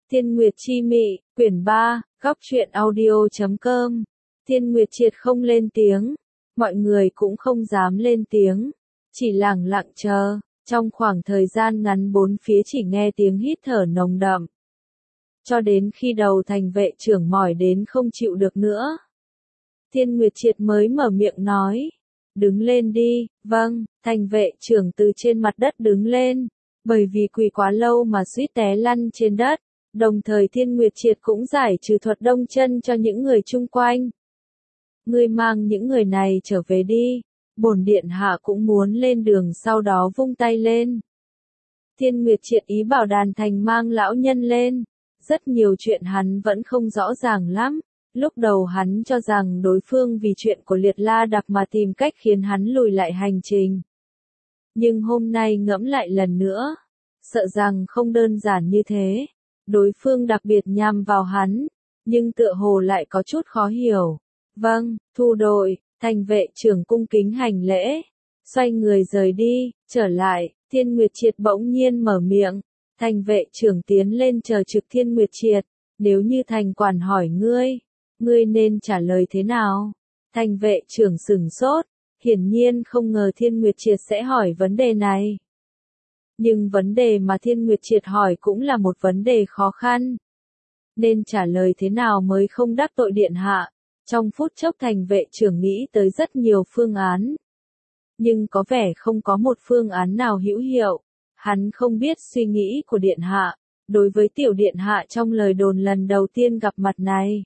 Thiên Nguyệt Chi Mị, quyển 3, góc truyện audio.com. Thiên Nguyệt triệt không lên tiếng, mọi người cũng không dám lên tiếng, chỉ lặng lặng chờ. Trong khoảng thời gian ngắn bốn phía chỉ nghe tiếng hít thở nồng đậm. Cho đến khi đầu thành vệ trưởng mỏi đến không chịu được nữa. Thiên Nguyệt triệt mới mở miệng nói. Đứng lên đi, vâng, thành vệ trưởng từ trên mặt đất đứng lên, bởi vì quỳ quá lâu mà suýt té lăn trên đất. Đồng thời Thiên Nguyệt triệt cũng giải trừ thuật đông chân cho những người chung quanh. Ngươi mang những người này trở về đi, bổn điện hạ cũng muốn lên đường, sau đó vung tay lên. Thiên Nguyệt triệt ý bảo Đàn Thành mang lão nhân lên. Rất nhiều chuyện hắn vẫn không rõ ràng lắm. Lúc đầu hắn cho rằng đối phương vì chuyện của Liệt La Đặc mà tìm cách khiến hắn lùi lại hành trình. Nhưng hôm nay ngẫm lại lần nữa, sợ rằng không đơn giản như thế. Đối phương đặc biệt nhằm vào hắn, nhưng tựa hồ lại có chút khó hiểu. Vâng, thu đội, thành vệ trưởng cung kính hành lễ, xoay người rời đi. Trở lại, Thiên Nguyệt triệt bỗng nhiên mở miệng. Thành vệ trưởng tiến lên chờ trực Thiên Nguyệt triệt. Nếu như thành quản hỏi ngươi nên trả lời thế nào? Thành vệ trưởng sửng sốt, hiển nhiên không ngờ Thiên Nguyệt triệt sẽ hỏi vấn đề này. Nhưng vấn đề mà Thiên Nguyệt triệt hỏi cũng là một vấn đề khó khăn. Nên trả lời thế nào mới không đắc tội điện hạ? Trong phút chốc thành vệ trưởng nghĩ tới rất nhiều phương án. Nhưng có vẻ không có một phương án nào hữu hiệu. Hắn không biết suy nghĩ của điện hạ, đối với tiểu điện hạ trong lời đồn lần đầu tiên gặp mặt này.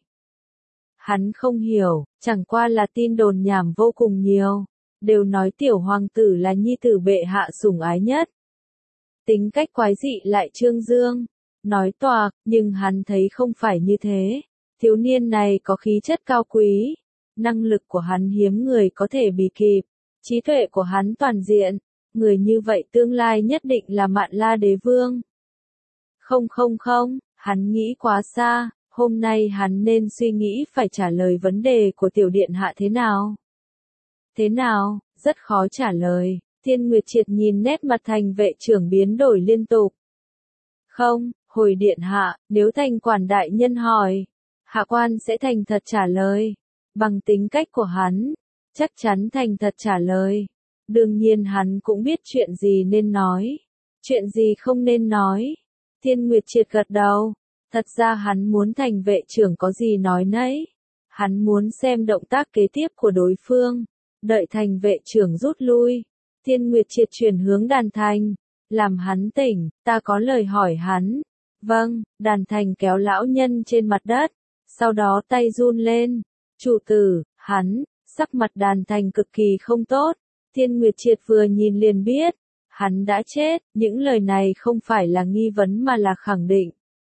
Hắn không hiểu, chẳng qua là tin đồn nhảm vô cùng nhiều. Đều nói tiểu hoàng tử là nhi tử bệ hạ sủng ái nhất. Tính cách quái dị lại trương dương, nói toạc, nhưng hắn thấy không phải như thế. Thiếu niên này có khí chất cao quý, năng lực của hắn hiếm người có thể bì kịp, trí tuệ của hắn toàn diện, người như vậy tương lai nhất định là Mạn La đế vương. Không, hắn nghĩ quá xa, hôm nay hắn nên suy nghĩ phải trả lời vấn đề của tiểu điện hạ thế nào. Thế nào, rất khó trả lời. Thiên Nguyệt triệt nhìn nét mặt thành vệ trưởng biến đổi liên tục. Không, hồi điện hạ, nếu thành quản đại nhân hỏi, hạ quan sẽ thành thật trả lời. Bằng tính cách của hắn, chắc chắn thành thật trả lời. Đương nhiên hắn cũng biết chuyện gì nên nói, chuyện gì không nên nói. Thiên Nguyệt triệt gật đầu. Thật ra hắn muốn thành vệ trưởng có gì nói nấy. Hắn muốn xem động tác kế tiếp của đối phương. Đợi thành vệ trưởng rút lui. Thiên Nguyệt triệt chuyển hướng Đàn Thành. Làm hắn tỉnh, ta có lời hỏi hắn. Vâng, Đàn Thành kéo lão nhân trên mặt đất. Sau đó tay run lên. Chủ tử, hắn, sắc mặt Đàn Thành cực kỳ không tốt. Thiên Nguyệt triệt vừa nhìn liền biết. Hắn đã chết, những lời này không phải là nghi vấn mà là khẳng định.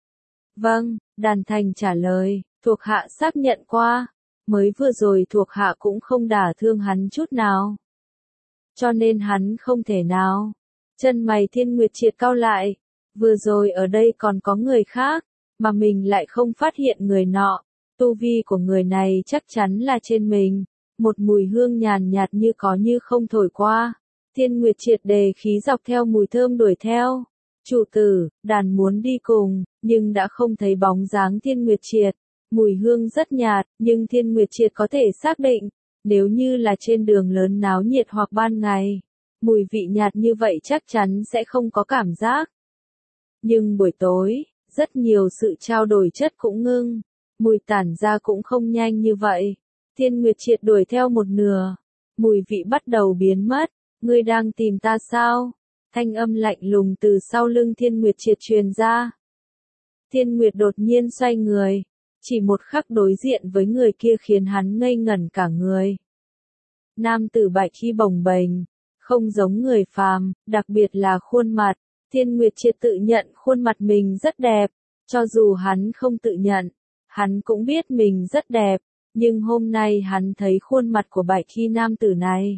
Vâng, Đàn Thành trả lời, thuộc hạ xác nhận qua. Mới vừa rồi thuộc hạ cũng không đả thương hắn chút nào. Cho nên hắn không thể nào. Chân mày Thiên Nguyệt triệt cau lại. Vừa rồi ở đây còn có người khác, mà mình lại không phát hiện người nọ. Tu vi của người này chắc chắn là trên mình. Một mùi hương nhàn nhạt như có như không thổi qua. Thiên Nguyệt triệt đề khí dọc theo mùi thơm đuổi theo. Chủ tử, Đàn muốn đi cùng, nhưng đã không thấy bóng dáng Thiên Nguyệt triệt. Mùi hương rất nhạt, nhưng Thiên Nguyệt triệt có thể xác định, nếu như là trên đường lớn náo nhiệt hoặc ban ngày, mùi vị nhạt như vậy chắc chắn sẽ không có cảm giác. Nhưng buổi tối, rất nhiều sự trao đổi chất cũng ngưng, mùi tản ra cũng không nhanh như vậy. Thiên Nguyệt triệt đuổi theo một nửa, mùi vị bắt đầu biến mất. Ngươi đang tìm ta sao? Thanh âm lạnh lùng từ sau lưng Thiên Nguyệt triệt truyền ra. Thiên Nguyệt đột nhiên xoay người, chỉ một khắc đối diện với người kia khiến hắn ngây ngẩn cả người. Nam tử bạch y bồng bềnh, không giống người phàm, đặc biệt là khuôn mặt. Thiên Nguyệt triệt tự nhận khuôn mặt mình rất đẹp, cho dù hắn không tự nhận, hắn cũng biết mình rất đẹp, nhưng hôm nay hắn thấy khuôn mặt của bạch y nam tử này.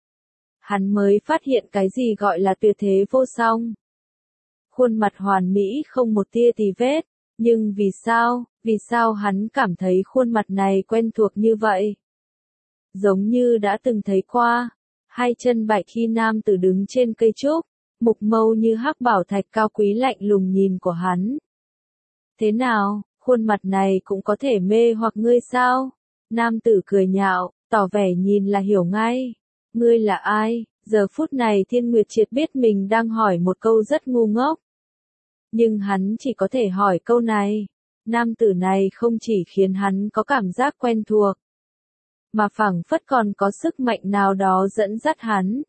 Hắn mới phát hiện cái gì gọi là tuyệt thế vô song. Khuôn mặt hoàn mỹ không một tia tì vết, nhưng vì sao hắn cảm thấy khuôn mặt này quen thuộc như vậy? Giống như đã từng thấy qua. Hai chân bạch y nam tử đứng trên cây trúc, mục mâu như hắc bảo thạch cao quý lạnh lùng nhìn của hắn. Thế nào, khuôn mặt này cũng có thể mê hoặc ngươi sao? Nam tử cười nhạo, tỏ vẻ nhìn là hiểu ngay. Ngươi là ai? Giờ phút này Thiên Nguyệt Triệt biết mình đang hỏi một câu rất ngu ngốc. Nhưng hắn chỉ có thể hỏi câu này. Nam tử này không chỉ khiến hắn có cảm giác quen thuộc, mà phảng phất còn có sức mạnh nào đó dẫn dắt hắn.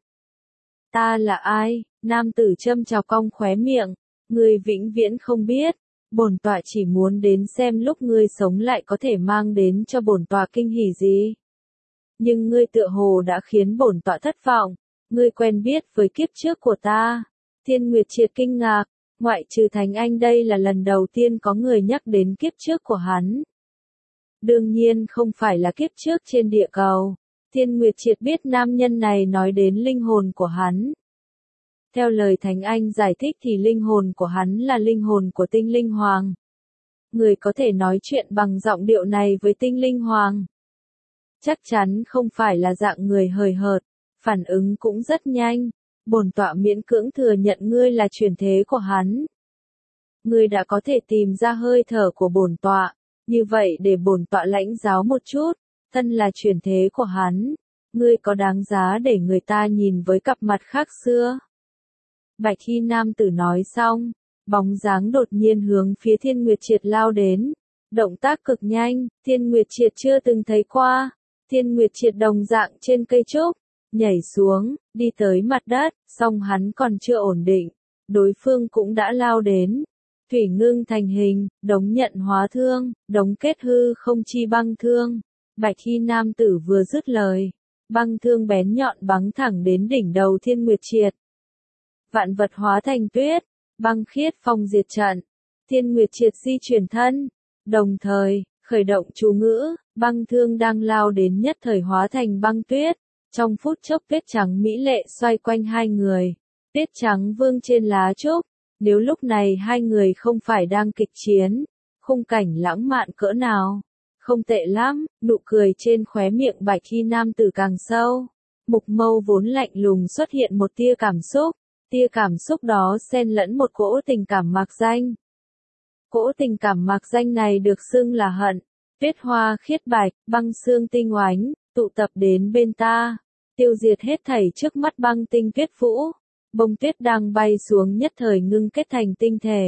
Ta là ai? Nam tử châm chọc cong khóe miệng. Ngươi vĩnh viễn không biết. Bổn tọa chỉ muốn đến xem lúc ngươi sống lại có thể mang đến cho bổn tọa kinh hỉ gì. Nhưng ngươi tựa hồ đã khiến bổn tọa thất vọng. Ngươi quen biết với kiếp trước của ta. Thiên Nguyệt Triệt kinh ngạc. Ngoại trừ Thánh Anh đây là lần đầu tiên có người nhắc đến kiếp trước của hắn. Đương nhiên không phải là kiếp trước trên địa cầu. Thiên Nguyệt Triệt biết nam nhân này nói đến linh hồn của hắn. Theo lời Thánh Anh giải thích thì linh hồn của hắn là linh hồn của tinh linh hoàng. Người có thể nói chuyện bằng giọng điệu này với tinh linh hoàng. Chắc chắn không phải là dạng người hời hợt, phản ứng cũng rất nhanh. Bổn tọa miễn cưỡng thừa nhận ngươi là chuyển thế của hắn. Ngươi đã có thể tìm ra hơi thở của bổn tọa, như vậy để bổn tọa lãnh giáo một chút, thân là chuyển thế của hắn, ngươi có đáng giá để người ta nhìn với cặp mặt khác xưa. Bạch Hy nam tử nói xong, bóng dáng đột nhiên hướng phía Thiên Nguyệt Triệt lao đến, động tác cực nhanh, Thiên Nguyệt Triệt chưa từng thấy qua. Thiên Nguyệt Triệt đồng dạng trên cây trúc, nhảy xuống, đi tới mặt đất, song hắn còn chưa ổn định, đối phương cũng đã lao đến. Thủy ngưng thành hình, đống nhận hóa thương, đống kết hư không chi băng thương. Bạch Hy nam tử vừa dứt lời, băng thương bén nhọn bắn thẳng đến đỉnh đầu Thiên Nguyệt Triệt. Vạn vật hóa thành tuyết, băng khiết phong diệt trận. Thiên Nguyệt Triệt di chuyển thân, đồng thời khởi động chú ngữ, băng thương đang lao đến nhất thời hóa thành băng tuyết. Trong phút chốc tuyết trắng mỹ lệ xoay quanh hai người, tuyết trắng vương trên lá trúc. Nếu lúc này hai người không phải đang kịch chiến, khung cảnh lãng mạn cỡ nào. Không tệ lắm, nụ cười trên khóe miệng Bạch Hy nam tử càng sâu. Mục mâu vốn lạnh lùng xuất hiện một tia cảm xúc. Tia cảm xúc đó xen lẫn một cỗ tình cảm mạc danh. Cỗ tình cảm mạc danh này được xưng là hận. Tuyết hoa khiết bạch, băng xương tinh oánh, tụ tập đến bên ta. Tiêu diệt hết thảy trước mắt băng tinh tuyết vũ. Bông tuyết đang bay xuống nhất thời ngưng kết thành tinh thể.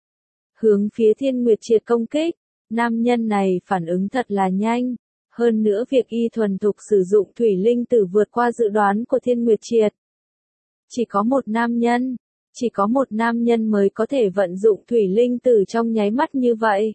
Hướng phía Thiên Nguyệt Triệt công kích. Nam nhân này phản ứng thật là nhanh. Hơn nữa việc y thuần thục sử dụng thủy linh tử vượt qua dự đoán của Thiên Nguyệt Triệt. Chỉ có một nam nhân mới có thể vận dụng thủy linh tử trong nháy mắt như vậy.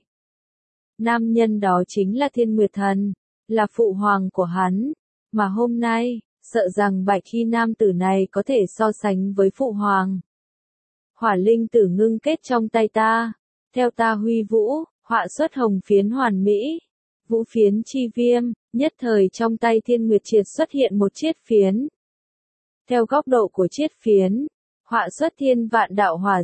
Nam nhân đó chính là Thiên Nguyệt Thần, là phụ hoàng của hắn. Mà hôm nay, sợ rằng Bạch Hy nam tử này có thể so sánh với phụ hoàng. Hỏa linh tử ngưng kết trong tay ta, theo ta huy vũ, họa xuất hồng phiến hoàn mỹ. Vũ phiến chi viêm, nhất thời trong tay Thiên Nguyệt Triệt xuất hiện một chiết phiến. Theo góc độ của chiết phiến, họa xuất thiên vạn đạo hỏa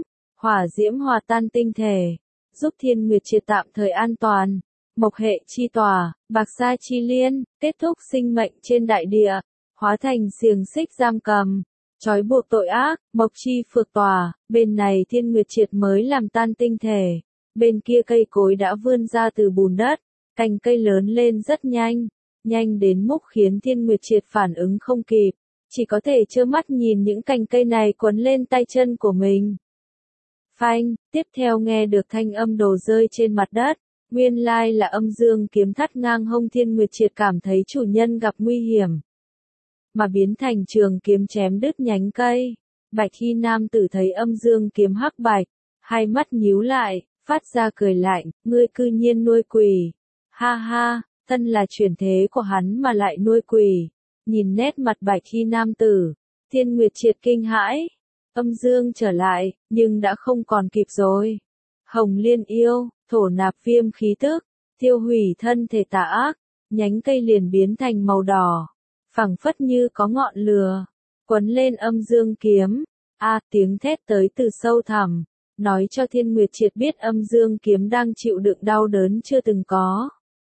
diễm hòa tan tinh thể, giúp Thiên Nguyệt Triệt tạm thời an toàn. Mộc hệ chi tòa, bạc sa chi liên, kết thúc sinh mệnh trên đại địa, hóa thành xiềng xích giam cầm, trói buộc tội ác. Mộc chi phược tòa, bên này Thiên Nguyệt Triệt mới làm tan tinh thể, bên kia cây cối đã vươn ra từ bùn đất, cành cây lớn lên rất nhanh, nhanh đến mức khiến Thiên Nguyệt Triệt phản ứng không kịp, chỉ có thể trơ mắt nhìn những cành cây này quấn lên tay chân của mình. Phanh, tiếp theo nghe được thanh âm đồ rơi trên mặt đất. Nguyên lai là âm dương kiếm thắt ngang hông. Thiên Nguyệt Triệt cảm thấy chủ nhân gặp nguy hiểm, mà biến thành trường kiếm chém đứt nhánh cây. Bạch Hy nam tử thấy âm dương kiếm hắc bạch, hai mắt nhíu lại, phát ra cười lạnh, ngươi cư nhiên nuôi quỷ. Ha ha, thân là chuyển thế của hắn mà lại nuôi quỷ. Nhìn nét mặt Bạch Hy nam tử, Thiên Nguyệt Triệt kinh hãi. Âm dương trở lại, nhưng đã không còn kịp rồi. Hồng liên yêu, thổ nạp viêm khí tức, tiêu hủy thân thể tà ác, nhánh cây liền biến thành màu đỏ, phảng phất như có ngọn lửa, quấn lên âm dương kiếm. Tiếng thét tới từ sâu thẳm, nói cho Thiên Nguyệt Triệt biết âm dương kiếm đang chịu đựng đau đớn chưa từng có.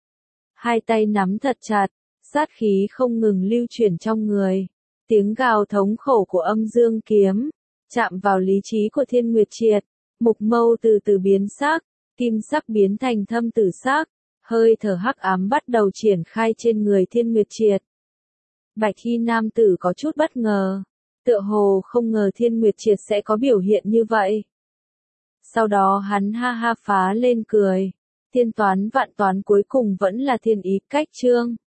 Hai tay nắm thật chặt, sát khí không ngừng lưu chuyển trong người. Tiếng gào thống khổ của âm dương kiếm chạm vào lý trí của Thiên Nguyệt Triệt, mục mâu từ từ biến sắc, kim sắc biến thành thâm tử sắc, hơi thở hắc ám bắt đầu triển khai trên người Thiên Nguyệt Triệt. Bạch y nam tử có chút bất ngờ, tựa hồ không ngờ Thiên Nguyệt Triệt sẽ có biểu hiện như vậy. Sau đó hắn ha ha phá lên cười, thiên toán vạn toán cuối cùng vẫn là thiên ý cách chương.